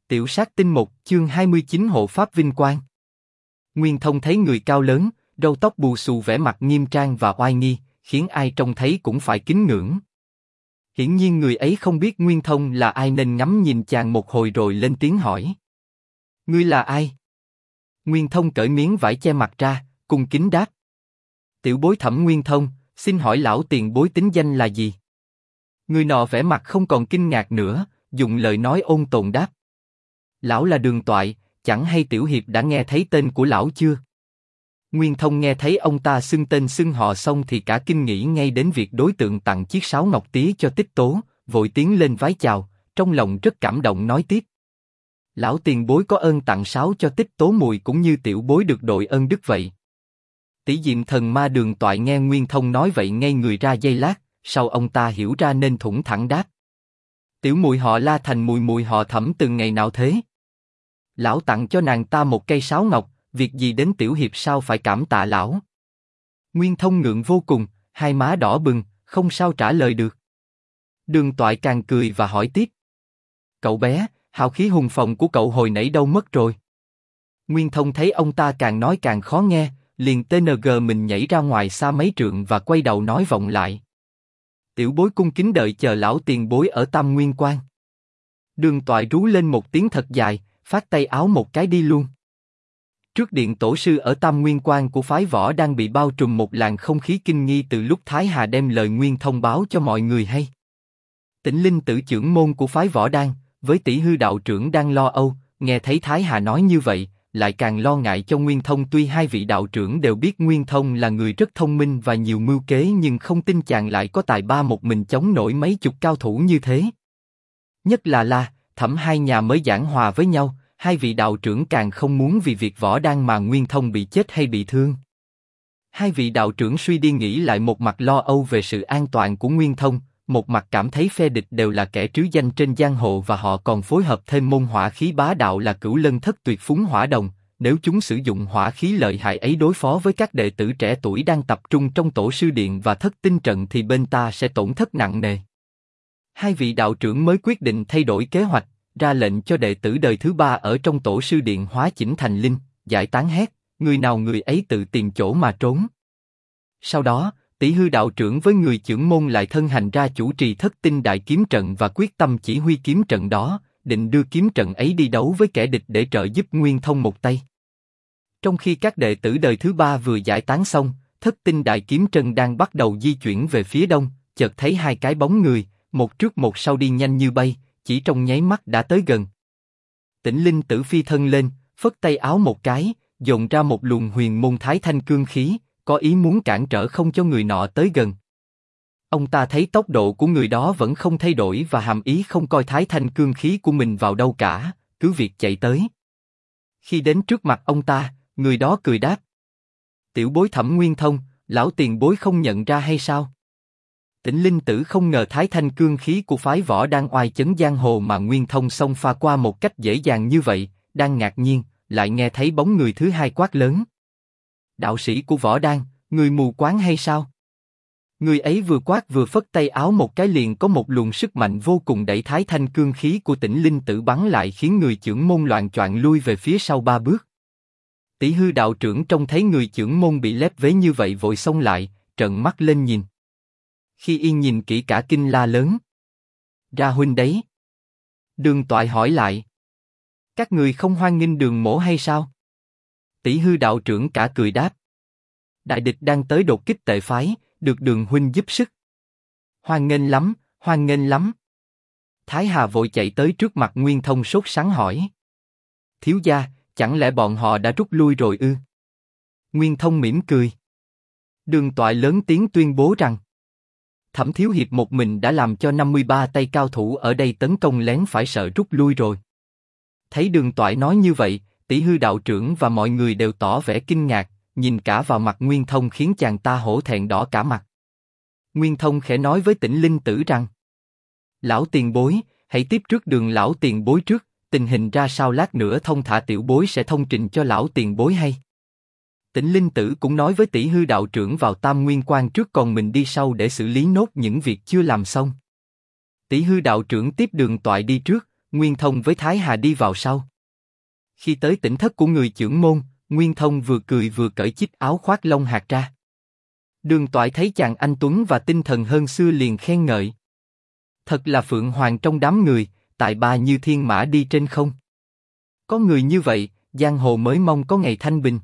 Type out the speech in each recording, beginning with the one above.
Tiểu sát tinh 1, chương 29 hộ pháp vinh quang. Nguyên Thông thấy người cao lớn, râu tóc bù xù vẻ mặt nghiêm trang và oai nghi, khiến ai trông thấy cũng phải kính ngưỡng. Hiển nhiên người ấy không biết Nguyên Thông là ai nên ngắm nhìn chàng một hồi rồi lên tiếng hỏi. Ngươi là ai? Nguyên Thông cởi miếng vải che mặt ra, cung kính đáp. Tiểu bối Thẩm Nguyên Thông, xin hỏi lão tiền bối tính danh là gì? Người nọ vẻ mặt không còn kinh ngạc nữa, dùng lời nói ôn tồn đáp. Lão là Đường Toại, chẳng hay tiểu hiệp đã nghe thấy tên của lão chưa? Nguyên Thông nghe thấy ông ta xưng tên xưng họ xong thì cả kinh nghĩ ngay đến việc đối tượng tặng chiếc sáo ngọc tía cho Tích Tố, vội tiến lên vái chào, trong lòng rất cảm động nói tiếp. Lão tiền bối có ơn tặng sáo cho Tích Tố mùi cũng như tiểu bối được đội ơn đức vậy. Tỷ diệm thần ma Đường Toại nghe Nguyên Thông nói vậy ngây người ra giây lát, sau ông ta hiểu ra nên thủng thẳng đáp. Tiểu mùi họ La thành mùi mùi họ Thẩm từ ngày nào thế? Lão tặng cho nàng ta một cây sáo ngọc, việc gì đến tiểu hiệp sao phải cảm tạ lão? Nguyên Thông ngượng vô cùng, hai má đỏ bừng, không sao trả lời được. Đường Toại càng cười và hỏi tiếp. Cậu bé, hào khí hùng phồng của cậu hồi nãy đâu mất rồi? Nguyên Thông thấy ông ta càng nói càng khó nghe, liền TNG mình nhảy ra ngoài xa mấy trượng và quay đầu nói vọng lại. Tiểu bối cung kính đợi chờ lão tiền bối ở Tam Nguyên Quan. Đường Toại rú lên một tiếng thật dài, phát tay áo một cái đi luôn. Trước điện tổ sư ở Tam Nguyên Quan của phái Võ đang bị bao trùm một làn không khí kinh nghi từ lúc Thái Hà đem lời Nguyên thông báo cho mọi người hay. Tĩnh Linh tử trưởng môn của phái Võ Đan, với Tỷ Hư đạo trưởng đang lo âu, nghe thấy Thái Hà nói như vậy, lại càng lo ngại cho Nguyên Thông. Tuy hai vị đạo trưởng đều biết Nguyên Thông là người rất thông minh và nhiều mưu kế, nhưng không tin chàng lại có tài ba một mình chống nổi mấy chục cao thủ như thế. Nhất là Thẩm hai nhà mới giảng hòa với nhau, hai vị đạo trưởng càng không muốn vì việc Võ Đan mà Nguyên Thông bị chết hay bị thương. Hai vị đạo trưởng suy đi nghĩ lại, một mặt lo âu về sự an toàn của Nguyên Thông, một mặt cảm thấy phe địch đều là kẻ trứ danh trên giang hồ và họ còn phối hợp thêm môn hỏa khí bá đạo là Cửu Lân Thất Tuyệt Phúng Hỏa Đồng. Nếu chúng sử dụng hỏa khí lợi hại ấy đối phó với các đệ tử trẻ tuổi đang tập trung trong tổ sư điện và thất tinh trận thì bên ta sẽ tổn thất nặng nề. Hai vị đạo trưởng mới quyết định thay đổi kế hoạch, ra lệnh cho đệ tử đời thứ ba ở trong tổ sư điện hóa chỉnh thành linh, giải tán hết, người nào người ấy tự tìm chỗ mà trốn. Sau đó, Tỷ Hư đạo trưởng với người trưởng môn lại thân hành ra chủ trì thất tinh đại kiếm trận và quyết tâm chỉ huy kiếm trận đó, định đưa kiếm trận ấy đi đấu với kẻ địch để trợ giúp Nguyên Thông một tay. Trong khi các đệ tử đời thứ ba vừa giải tán xong, thất tinh đại kiếm trận đang bắt đầu di chuyển về phía đông, chợt thấy hai cái bóng người, một trước một sau đi nhanh như bay, chỉ trong nháy mắt đã tới gần. Tĩnh Linh tử phi thân lên, phất tay áo một cái, dồn ra một luồng huyền môn thái thanh cương khí, có ý muốn cản trở không cho người nọ tới gần. Ông ta thấy tốc độ của người đó vẫn không thay đổi và hàm ý không coi thái thanh cương khí của mình vào đâu cả, cứ việc chạy tới. Khi đến trước mặt ông ta, người đó cười đáp. Tiểu bối Thẩm Nguyên Thông, lão tiền bối không nhận ra hay sao? Tĩnh Linh tử không ngờ thái thanh cương khí của phái Võ đang oai chấn giang hồ mà Nguyên Thông xông pha qua một cách dễ dàng như vậy, đang ngạc nhiên, lại nghe thấy bóng người thứ hai quát lớn. Đạo sĩ của Võ Đan, người mù quáng hay sao? Người ấy vừa quát vừa phất tay áo một cái, liền có một luồng sức mạnh vô cùng đẩy thái thanh cương khí của Tĩnh Linh tử bắn lại, khiến người trưởng môn loạng choạng lui về phía sau 3 bước. Tỷ Hư đạo trưởng trông thấy người trưởng môn bị lép vế như vậy vội xông lại, trợn mắt lên nhìn. Khi y nhìn kỹ cả kinh la lớn. Ra huynh đấy. Đường Toại hỏi lại. Các người không hoan nghênh Đường mỗ hay sao? Tỷ Hư đạo trưởng cả cười đáp. Đại địch đang tới đột kích Tệ phái, được Đường huynh giúp sức. Hoan nghênh lắm, hoan nghênh lắm. Thái Hà vội chạy tới trước mặt Nguyên Thông sốt sắng hỏi. Thiếu gia, chẳng lẽ bọn họ đã rút lui rồi ư? Nguyên Thông mỉm cười. Đường Toại lớn tiếng tuyên bố rằng Thẩm thiếu hiệp một mình đã làm cho 53 tay cao thủ ở đây tấn công lén phải sợ rút lui rồi. Thấy Đường Toại nói như vậy, Tỷ Hư đạo trưởng và mọi người đều tỏ vẻ kinh ngạc, nhìn cả vào mặt Nguyên Thông khiến chàng ta hổ thẹn đỏ cả mặt. Nguyên Thông khẽ nói với Tĩnh Linh tử rằng: Lão tiền bối, hãy tiếp trước Đường lão tiền bối trước, tình hình ra sao lát nữa thông thả tiểu bối sẽ thông trình cho lão tiền bối hay. Tĩnh Linh tử cũng nói với Tỷ Hư đạo trưởng vào Tam Nguyên Quan trước, còn mình đi sau để xử lý nốt những việc chưa làm xong. Tỷ Hư đạo trưởng tiếp Đường Toại đi trước, Nguyên Thông với Thái Hà đi vào sau. Khi tới tỉnh thất của người chưởng môn, Nguyên Thông vừa cười vừa cởi chiếc áo khoác lông hạt ra. Đường Toại thấy chàng anh tuấn và tinh thần hơn xưa liền khen ngợi. Thật là phượng hoàng trong đám người, tại ba như thiên mã đi trên không. Có người như vậy, giang hồ mới mong có ngày thanh bình.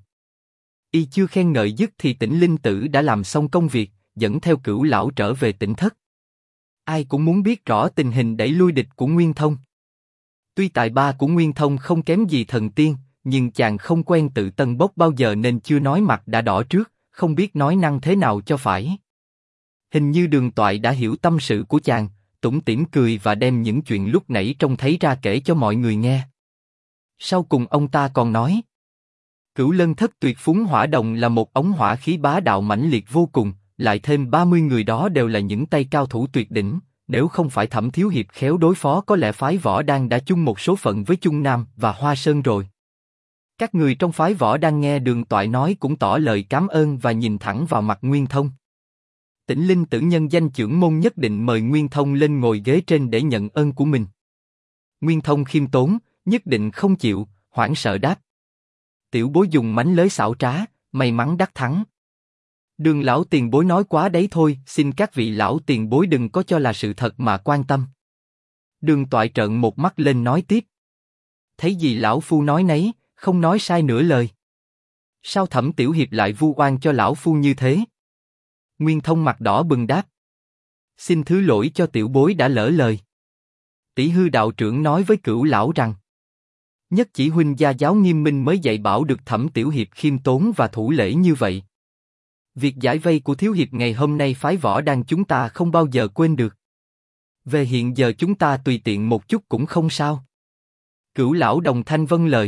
Y chưa khen ngợi dứt thì Tĩnh Linh Tử đã làm xong công việc, dẫn theo Cửu lão trở về tỉnh thất. Ai cũng muốn biết rõ tình hình đẩy lui địch của Nguyên Thông. Tuy tài ba của Nguyên Thông không kém gì thần tiên, nhưng chàng không quen tự tân bốc bao giờ nên chưa nói mặt đã đỏ trước, không biết nói năng thế nào cho phải. Hình như Đường Toại đã hiểu tâm sự của chàng, tủm tỉm cười và đem những chuyện lúc nãy trông thấy ra kể cho mọi người nghe. Sau cùng ông ta còn nói, Cửu Lân Thất Tuyệt Phúng Hỏa Đồng là một ống hỏa khí bá đạo mãnh liệt vô cùng, lại thêm 30 người đó đều là những tay cao thủ tuyệt đỉnh, nếu không phải Thẩm Thiếu Hiệp khéo đối phó có lẽ phái Võ Đan đã chung một số phận với Chung Nam và Hoa Sơn rồi. Các người trong phái Võ Đan nghe Đường Toại nói cũng tỏ lời cảm ơn và nhìn thẳng vào mặt Nguyên Thông. Tĩnh Linh Tử nhân danh chưởng môn nhất định mời Nguyên Thông lên ngồi ghế trên để nhận ơn của mình. Nguyên Thông khiêm tốn, nhất định không chịu, hoảng sợ đáp. Tiểu bối dùng mánh lới xảo trá, may mắn đắc thắng. Đường lão tiền bối nói quá đấy thôi, xin các vị lão tiền bối đừng có cho là sự thật mà quan tâm. Đường Toại trợn một mắt lên nói tiếp. Thấy gì lão phu nói nấy, không nói sai nửa lời. Sao Thẩm Tiểu Hiệp lại vu oan cho lão phu như thế? Nguyên Thông mặt đỏ bừng đáp. Xin thứ lỗi cho tiểu bối đã lỡ lời. Tỷ Hư đạo trưởng nói với Cửu lão rằng, nhất chỉ huynh gia giáo nghiêm minh mới dạy bảo được Thẩm Tiểu Hiệp khiêm tốn và thủ lễ như vậy. Việc giải vây của Thiếu Hiệp ngày hôm nay phái Võ Đan chúng ta không bao giờ quên được. Về hiện giờ chúng ta tùy tiện một chút cũng không sao. Cửu lão đồng thanh vâng lời.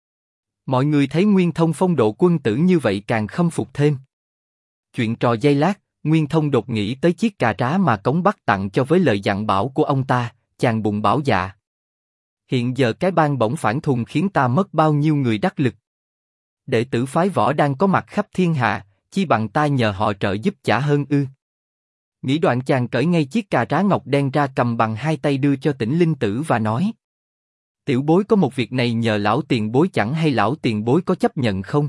Mọi người thấy Nguyên Thông phong độ quân tử như vậy càng khâm phục thêm. Chuyện trò giây lát, Nguyên Thông đột nghĩ tới chiếc cà trá mà Cống Bắc tặng cho với lời dặn bảo của ông ta, chàng bụng bảo dạ. Hiện giờ cái bang bổng phản thùng khiến ta mất bao nhiêu người đắc lực. Đệ tử phái Võ đang có mặt khắp thiên hạ, chi bằng ta nhờ họ trợ giúp chả hơn ư. Nghĩ đoạn chàng cởi ngay chiếc cà trá ngọc đen ra cầm bằng hai tay đưa cho Tĩnh Linh Tử và nói. Tiểu bối có một việc này nhờ lão tiền bối chẳng hay lão tiền bối có chấp nhận không?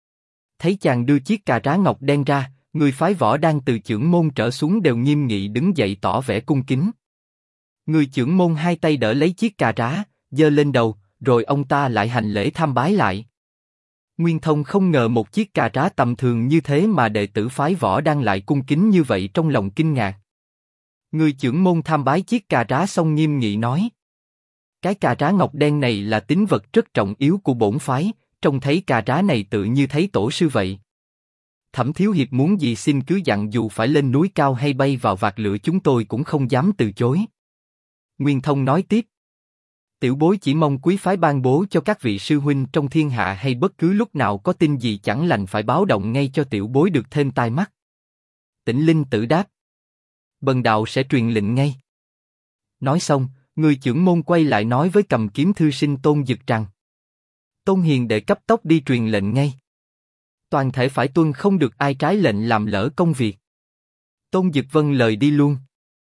Thấy chàng đưa chiếc cà trá ngọc đen ra, người phái Võ đang từ chưởng môn trở xuống đều nghiêm nghị đứng dậy tỏ vẻ cung kính. Người chưởng môn hai tay đỡ lấy chiếc cà trá, giơ lên đầu, rồi ông ta lại hành lễ tham bái lại. Nguyên Thông không ngờ một chiếc cà trá tầm thường như thế mà đệ tử phái Võ đang lại cung kính như vậy, trong lòng kinh ngạc. Người chưởng môn tham bái chiếc cà trá xong nghiêm nghị nói. Cái cà trá ngọc đen này là tín vật rất trọng yếu của bổn phái, trông thấy cà trá này tự như thấy tổ sư vậy. Thẩm Thiếu Hiệp muốn gì xin cứ dặn, dù phải lên núi cao hay bay vào vạc lửa chúng tôi cũng không dám từ chối. Nguyên Thông nói tiếp. Tiểu bối chỉ mong quý phái ban bố cho các vị sư huynh trong thiên hạ hay bất cứ lúc nào có tin gì chẳng lành phải báo động ngay cho tiểu bối được thêm tai mắt. Tĩnh Linh Tử đáp. Bần đạo sẽ truyền lệnh ngay. Nói xong, người chưởng môn quay lại nói với cầm kiếm thư sinh Tôn Dực rằng. Tôn hiền đệ cấp tốc đi truyền lệnh ngay. Toàn thể phải tuân, không được ai trái lệnh làm lỡ công việc. Tôn Dực vâng lời đi luôn.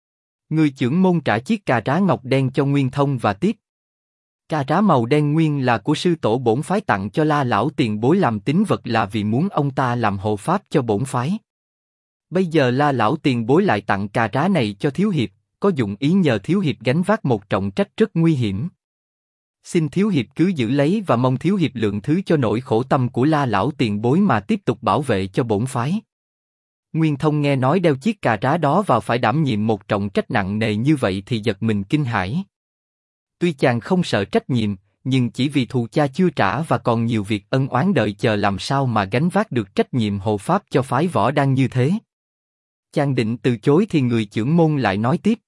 Người chưởng môn trả chiếc cà trá ngọc đen cho Nguyên Thông và tiếp. Cà trá màu đen nguyên là của sư tổ bổn phái tặng cho La lão tiền bối làm tín vật, là vì muốn ông ta làm hộ pháp cho bổn phái. Bây giờ La lão tiền bối lại tặng cà trá này cho Thiếu Hiệp, có dụng ý nhờ Thiếu Hiệp gánh vác một trọng trách rất nguy hiểm. Xin Thiếu Hiệp cứ giữ lấy và mong Thiếu Hiệp lượng thứ cho nỗi khổ tâm của La lão tiền bối mà tiếp tục bảo vệ cho bổn phái. Nguyên Thông nghe nói đeo chiếc cà trá đó vào phải đảm nhiệm một trọng trách nặng nề như vậy thì giật mình kinh hãi. Tuy chàng không sợ trách nhiệm, nhưng chỉ vì thù cha chưa trả và còn nhiều việc ân oán đợi chờ, làm sao mà gánh vác được trách nhiệm hộ pháp cho phái Võ đang như thế. Chàng định từ chối thì người chưởng môn lại nói tiếp.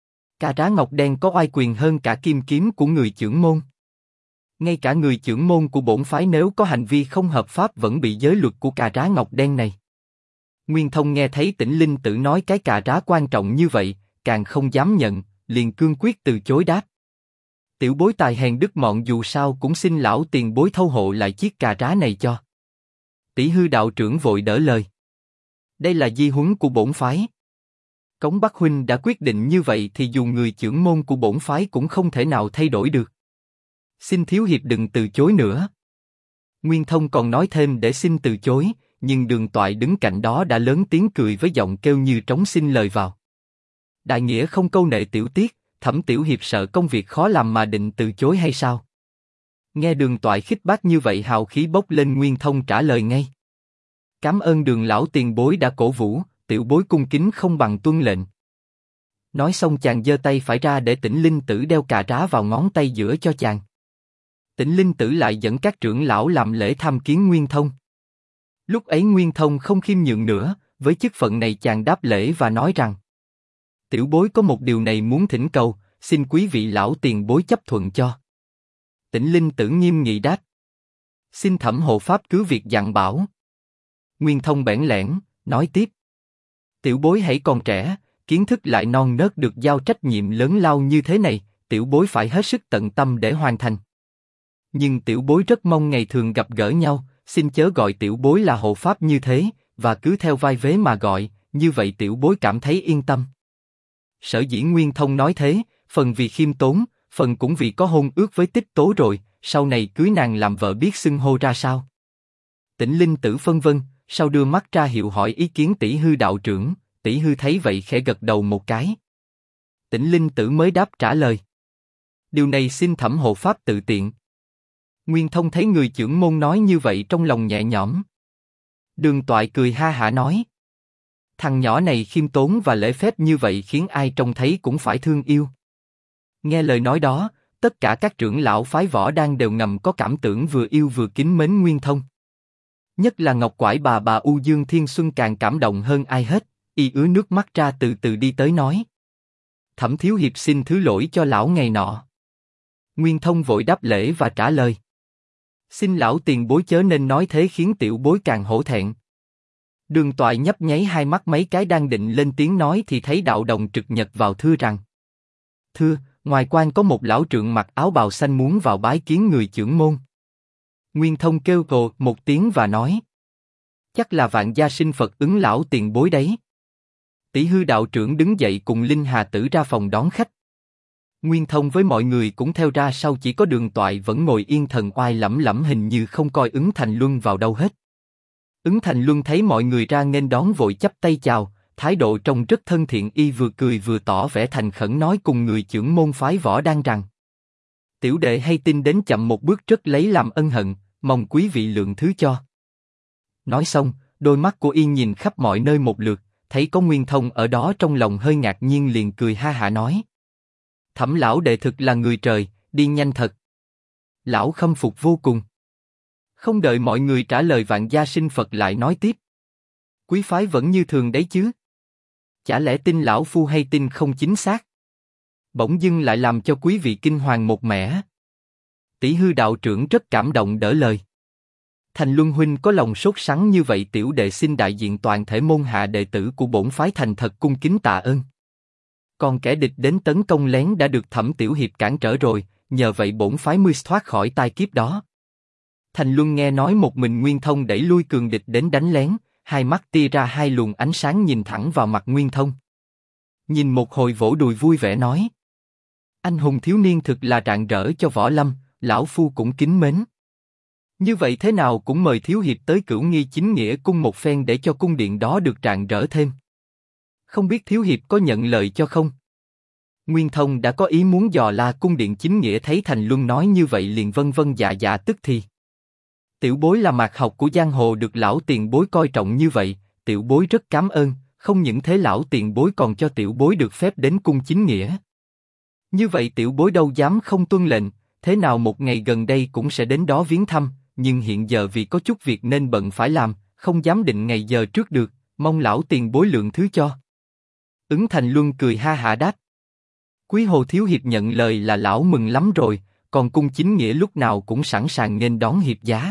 Cà trá ngọc đen có oai quyền hơn cả kim kiếm của người chưởng môn. Ngay cả người chưởng môn của bổn phái nếu có hành vi không hợp pháp vẫn bị giới luật của cà trá ngọc đen này. Nguyên Thông nghe thấy Tĩnh Linh Tử nói cái cà trá quan trọng như vậy, càng không dám nhận, liền cương quyết từ chối đáp. Tiểu bối tài hèn đức mọn, dù sao cũng xin lão tiền bối thâu hộ lại chiếc cà trá này cho. Tỷ Hư đạo trưởng vội đỡ lời. Đây là di huấn của bổn phái. Cống Bắc huynh đã quyết định như vậy thì dù người chưởng môn của bổn phái cũng không thể nào thay đổi được. Xin thiếu hiệp đừng từ chối nữa. Nguyên Thông còn nói thêm để xin từ chối, nhưng Đường Toại đứng cạnh đó đã lớn tiếng cười với giọng kêu như trống xin lời vào. Đại nghĩa không câu nệ tiểu tiết, Thẩm tiểu hiệp sợ công việc khó làm mà định từ chối hay sao? Nghe Đường Toại khích bác như vậy hào khí bốc lên, Nguyên Thông trả lời ngay. Cảm ơn Đường lão tiền bối đã cổ vũ, tiểu bối cung kính không bằng tuân lệnh. Nói xong chàng giơ tay phải ra để Tĩnh Linh Tử đeo cà rá vào ngón tay giữa cho chàng. Tĩnh Linh Tử lại dẫn các trưởng lão làm lễ tham kiến Nguyên Thông. Lúc ấy Nguyên Thông không khiêm nhường nữa, với chức phận này chàng đáp lễ và nói rằng: tiểu bối có một điều này muốn thỉnh cầu, xin quý vị lão tiền bối chấp thuận cho. Tĩnh Linh Tử nghiêm nghị đáp: xin Thẩm hộ pháp cứ việc dặn bảo. Nguyên Thông bẽn lẽn nói tiếp: tiểu bối hãy còn trẻ, kiến thức lại non nớt, được giao trách nhiệm lớn lao như thế này, tiểu bối phải hết sức tận tâm để hoàn thành. Nhưng tiểu bối rất mong ngày thường gặp gỡ nhau, xin chớ gọi tiểu bối là hộ pháp như thế, và cứ theo vai vế mà gọi, như vậy tiểu bối cảm thấy yên tâm. Sở dĩ Nguyên Thông nói thế, phần vì khiêm tốn, phần cũng vì có hôn ước với Tích Tố rồi, sau này cưới nàng làm vợ biết xưng hô ra sao. Tĩnh Linh Tử phân vân, sau đưa mắt ra hiệu hỏi ý kiến Tỷ Hư đạo trưởng. Tỷ Hư thấy vậy khẽ gật đầu một cái. Tĩnh Linh Tử mới đáp trả lời: điều này xin Thẩm hộ pháp tự tiện. Nguyên Thông thấy người chưởng môn nói như vậy trong lòng nhẹ nhõm. Đường Toại cười ha hả nói: thằng nhỏ này khiêm tốn và lễ phép như vậy khiến ai trông thấy cũng phải thương yêu. Nghe lời nói đó, tất cả các trưởng lão phái Võ Đan đều ngầm có cảm tưởng vừa yêu vừa kính mến Nguyên Thông. Nhất là Ngọc Quải bà U Dương Thiên Xuân càng cảm động hơn ai hết, y ứa nước mắt ra từ từ đi tới nói: Thẩm thiếu hiệp xin thứ lỗi cho lão ngày nọ. Nguyên Thông vội đáp lễ và trả lời: xin lão tiền bối chớ nên nói thế, khiến tiểu bối càng hổ thẹn. Đường Toại nhấp nháy hai mắt mấy cái đang định lên tiếng nói thì thấy Đạo Đồng trực nhật vào thưa rằng: thưa, ngoài quan có một lão trượng mặc áo bào xanh muốn vào bái kiến người chưởng môn. Nguyên Thông kêu cồ một tiếng và nói: chắc là Vạn Gia Sinh Phật ứng lão tiền bối đấy. Tỷ Hư đạo trưởng đứng dậy cùng Linh Hà Tử ra phòng đón khách. Nguyên Thông với mọi người cũng theo ra sau, chỉ có Đường Toại vẫn ngồi yên thần oai lẩm lẩm, hình như không coi Ứng Thành Luân vào đâu hết. Ứng Thành Luân thấy mọi người ra nghênh đón vội chắp tay chào, thái độ trông rất thân thiện, y vừa cười vừa tỏ vẻ thành khẩn nói cùng người chưởng môn phái Võ Đan rằng: tiểu đệ hay tin đến chậm một bước rất lấy làm ân hận, mong quý vị lượng thứ cho. Nói xong, đôi mắt của y nhìn khắp mọi nơi một lượt, thấy có Nguyên Thông ở đó trong lòng hơi ngạc nhiên, liền cười ha hả nói: Thẩm lão đệ thực là người trời, đi nhanh thật. Lão khâm phục vô cùng. Không đợi mọi người trả lời, Vạn Gia Sinh Phật lại nói tiếp: quý phái vẫn như thường đấy chứ? Chả lẽ tin lão phu hay tin không chính xác? Bỗng dưng lại làm cho quý vị kinh hoàng một mẻ. Tỷ Hư đạo trưởng rất cảm động đỡ lời: Thành Luân huynh có lòng sốt sắng như vậy, tiểu đệ xin đại diện toàn thể môn hạ đệ tử của bổn phái thành thật cung kính tạ ơn. Còn kẻ địch đến tấn công lén đã được Thẩm tiểu hiệp cản trở rồi, nhờ vậy bổn phái mới thoát khỏi tai kiếp đó. Thành Luân nghe nói một mình Nguyên Thông đẩy lui cường địch đến đánh lén, hai mắt tia ra hai luồng ánh sáng nhìn thẳng vào mặt Nguyên Thông. Nhìn một hồi vỗ đùi vui vẻ nói: anh hùng thiếu niên thực là rạng rỡ cho võ lâm, lão phu cũng kính mến. Như vậy thế nào cũng mời thiếu hiệp tới Cửu Nghi Chính Nghĩa cung một phen để cho cung điện đó được rạng rỡ thêm. Không biết thiếu hiệp có nhận lời cho không? Nguyên Thông đã có ý muốn dò la cung điện Chính Nghĩa, thấy Thành Luân nói như vậy liền vân vân dạ dạ tức thì. Tiểu bối là mạc học của giang hồ, được lão tiền bối coi trọng như vậy, tiểu bối rất cảm ơn. Không những thế, lão tiền bối còn cho tiểu bối được phép đến cung Chính Nghĩa. Như vậy tiểu bối đâu dám không tuân lệnh, thế nào một ngày gần đây cũng sẽ đến đó viếng thăm, nhưng hiện giờ vì có chút việc nên bận phải làm, không dám định ngày giờ trước được, mong lão tiền bối lượng thứ cho. Ứng Thành Luân cười ha hả đáp: quý hồ thiếu hiệp nhận lời là lão mừng lắm rồi, còn cung Chính Nghĩa lúc nào cũng sẵn sàng nghênh đón hiệp giá.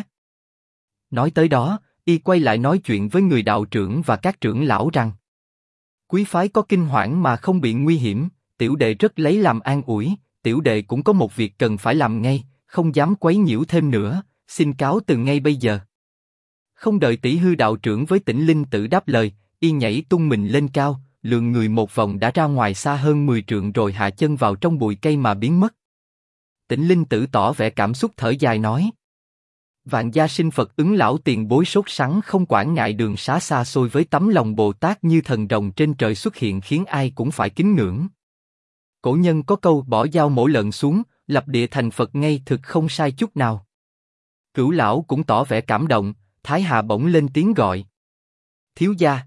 Nói tới đó, y quay lại nói chuyện với người đạo trưởng và các trưởng lão rằng: quý phái có kinh hoảng mà không bị nguy hiểm, tiểu đệ rất lấy làm an ủi. Tiểu đệ cũng có một việc cần phải làm ngay, không dám quấy nhiễu thêm nữa, xin cáo từ ngay bây giờ. Không đợi Tỷ Hư đạo trưởng với Tĩnh Linh Tử đáp lời, y nhảy tung mình lên cao, lượn người một vòng đã ra ngoài xa hơn 10 trượng rồi hạ chân vào trong bụi cây mà biến mất. Tĩnh Linh Tử tỏ vẻ cảm xúc thở dài nói. Vạn gia sinh Phật ứng lão tiền bối sốt sắng không quản ngại đường xá xa xôi với tấm lòng Bồ Tát như thần rồng trên trời xuất hiện khiến ai cũng phải kính ngưỡng. Cổ nhân có câu bỏ dao mổ lợn xuống, lập địa thành Phật ngay thực không sai chút nào. Cửu lão cũng tỏ vẻ cảm động, Thái Hà bỗng lên tiếng gọi. Thiếu gia.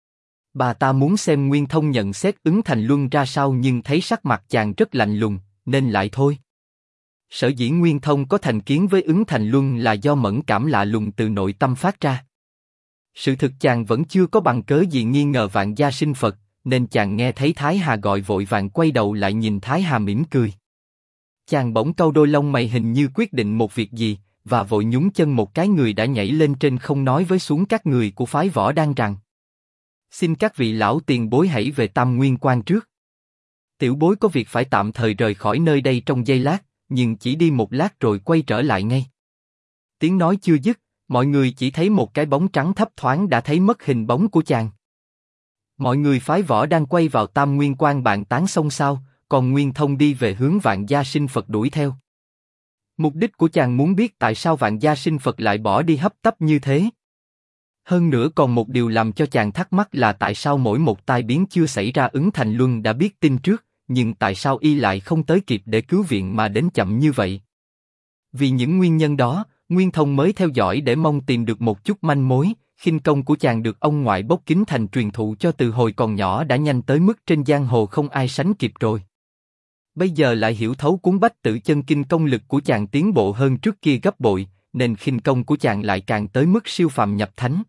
Bà ta muốn xem Nguyên Thông nhận xét ứng thành luân ra sao nhưng thấy sắc mặt chàng rất lạnh lùng, nên lại thôi. Sở dĩ Nguyên Thông có thành kiến với ứng thành luân là do mẫn cảm lạ lùng từ nội tâm phát ra. Sự thực chàng vẫn chưa có bằng cớ gì nghi ngờ vạn gia sinh Phật, nên chàng nghe thấy Thái Hà gọi vội vàng quay đầu lại nhìn Thái Hà mỉm cười. Chàng bỗng cau đôi lông mày hình như quyết định một việc gì, và vội nhún chân một cái người đã nhảy lên trên không nói với xuống các người của phái Võ Đan rằng: xin các vị lão tiền bối hãy về Tam Nguyên Quan trước. Tiểu bối có việc phải tạm thời rời khỏi nơi đây trong giây lát, nhưng chỉ đi một lát rồi quay trở lại ngay. Tiếng nói chưa dứt, mọi người chỉ thấy một cái bóng trắng thấp thoáng đã thấy mất hình bóng của chàng. Mọi người phái Võ đang quay vào Tam Nguyên Quan bàn tán xôn xao, còn Nguyên Thông đi về hướng Vạn Gia Sinh Phật đuổi theo. Mục đích của chàng muốn biết tại sao Vạn Gia Sinh Phật lại bỏ đi hấp tấp như thế. Hơn nữa còn một điều làm cho chàng thắc mắc là tại sao mỗi một tai biến chưa xảy ra ứng thành luân đã biết tin trước, nhưng tại sao y lại không tới kịp để cứu viện mà đến chậm như vậy. Vì những nguyên nhân đó, Nguyên Thông mới theo dõi để mong tìm được một chút manh mối. Khinh công của chàng được ông ngoại Bốc Kính Thành truyền thụ cho từ hồi còn nhỏ đã nhanh tới mức trên giang hồ không ai sánh kịp rồi. Bây giờ lại hiểu thấu cuốn Bách Tự Chân Kinh, công lực của chàng tiến bộ hơn trước kia gấp bội, nên khinh công của chàng lại càng tới mức siêu phàm nhập thánh.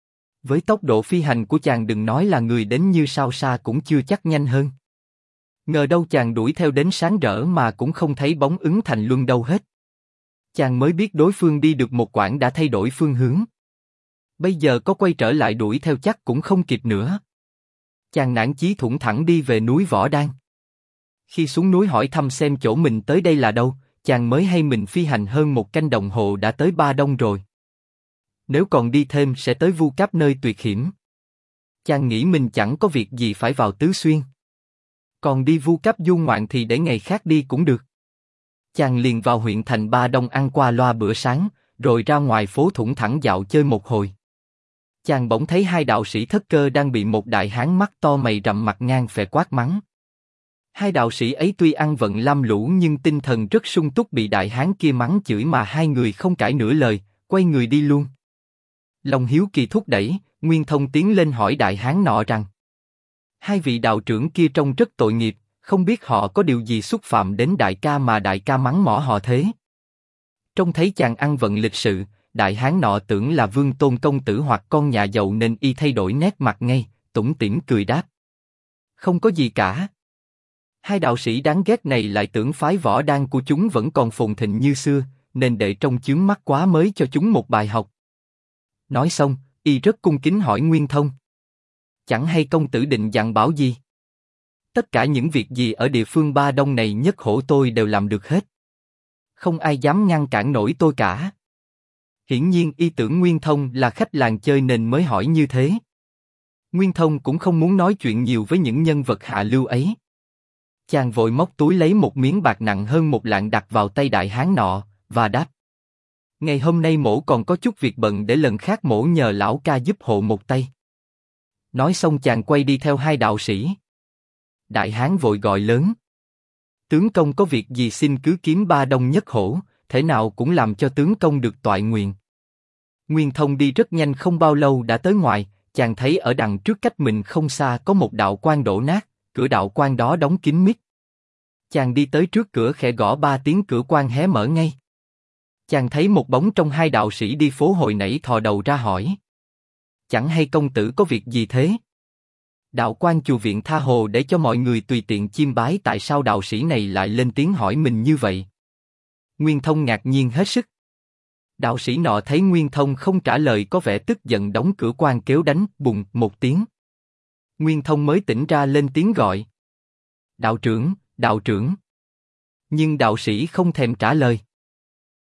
Với tốc độ phi hành của chàng đừng nói là người đến như sao xa cũng chưa chắc nhanh hơn. Ngờ đâu chàng đuổi theo đến sáng rỡ mà cũng không thấy bóng ứng thành luân đâu hết. Chàng mới biết đối phương đi được một quãng đã thay đổi phương hướng. Bây giờ có quay trở lại đuổi theo chắc cũng không kịp nữa. Chàng nản chí thủng thẳng đi về núi Võ Đan. Khi xuống núi hỏi thăm xem chỗ mình tới đây là đâu, chàng mới hay mình phi hành hơn một canh đồng hồ đã tới Ba Đông rồi. Nếu còn đi thêm sẽ tới Vu Cáp nơi tuyệt hiểm. Chàng nghĩ mình chẳng có việc gì phải vào Tứ Xuyên. Còn đi Vu Cáp du ngoạn thì để ngày khác đi cũng được. Chàng liền vào huyện thành Ba Đông ăn qua loa bữa sáng, rồi ra ngoài phố thủng thẳng dạo chơi một hồi. Chàng bỗng thấy hai đạo sĩ Thất Cơ đang bị một đại hán mắt to mày rậm mặt ngang phè quát mắng. Hai đạo sĩ ấy tuy ăn vận lam lũ nhưng tinh thần rất sung túc, bị đại hán kia mắng chửi mà hai người không cãi nửa lời, quay người đi luôn. Lòng hiếu kỳ thúc đẩy, Nguyên Thông tiến lên hỏi đại hán nọ rằng: hai vị đạo trưởng kia trông rất tội nghiệp, không biết họ có điều gì xúc phạm đến đại ca mà đại ca mắng mỏ họ thế? Trông thấy chàng ăn vận lịch sự, đại hán nọ tưởng là Vương Tôn công tử hoặc con nhà giàu nên y thay đổi nét mặt ngay, tủm tỉm cười đáp: không có gì cả. Hai đạo sĩ đáng ghét này lại tưởng phái Võ Đan của chúng vẫn còn phồn thịnh như xưa, nên để trông chướng mắt quá mới cho chúng một bài học. Nói xong, y rất cung kính hỏi Nguyên Thông: chẳng hay công tử định dặn bảo gì? Tất cả những việc gì ở địa phương Ba Đông này nhất hổ tôi đều làm được hết. Không ai dám ngăn cản nổi tôi cả. Hiển nhiên y tưởng Nguyên Thông là khách làng chơi nên mới hỏi như thế. Nguyên Thông cũng không muốn nói chuyện nhiều với những nhân vật hạ lưu ấy. Chàng vội móc túi lấy một miếng bạc nặng hơn 1 lạng đặt vào tay đại hán nọ, và đáp: ngày hôm nay mổ còn có chút việc bận, để lần khác mổ nhờ lão ca giúp hộ một tay. Nói xong chàng quay đi theo hai đạo sĩ. Đại hán vội gọi lớn: tướng công có việc gì xin cứ kiếm Ba Đông nhất hổ, thể nào cũng làm cho tướng công được toại nguyện. Nguyên Thông đi rất nhanh, không bao lâu đã tới ngoài. Chàng thấy ở đằng trước cách mình không xa có một đạo quan đổ nát, cửa đạo quan đó đóng kín mít. Chàng đi tới trước cửa khẽ gõ 3 tiếng, cửa quan hé mở ngay. Chàng thấy một bóng trong hai đạo sĩ đi phố hồi nãy thò đầu ra hỏi: chẳng hay công tử có việc gì thế? Đạo quan chùa viện tha hồ để cho mọi người tùy tiện chiêm bái, tại sao đạo sĩ này lại lên tiếng hỏi mình như vậy? Nguyên Thông ngạc nhiên hết sức. Đạo sĩ nọ thấy Nguyên Thông không trả lời có vẻ tức giận, đóng cửa quan kéo đánh bùng một tiếng. Nguyên Thông mới tỉnh ra lên tiếng gọi: đạo trưởng, đạo trưởng. Nhưng đạo sĩ không thèm trả lời.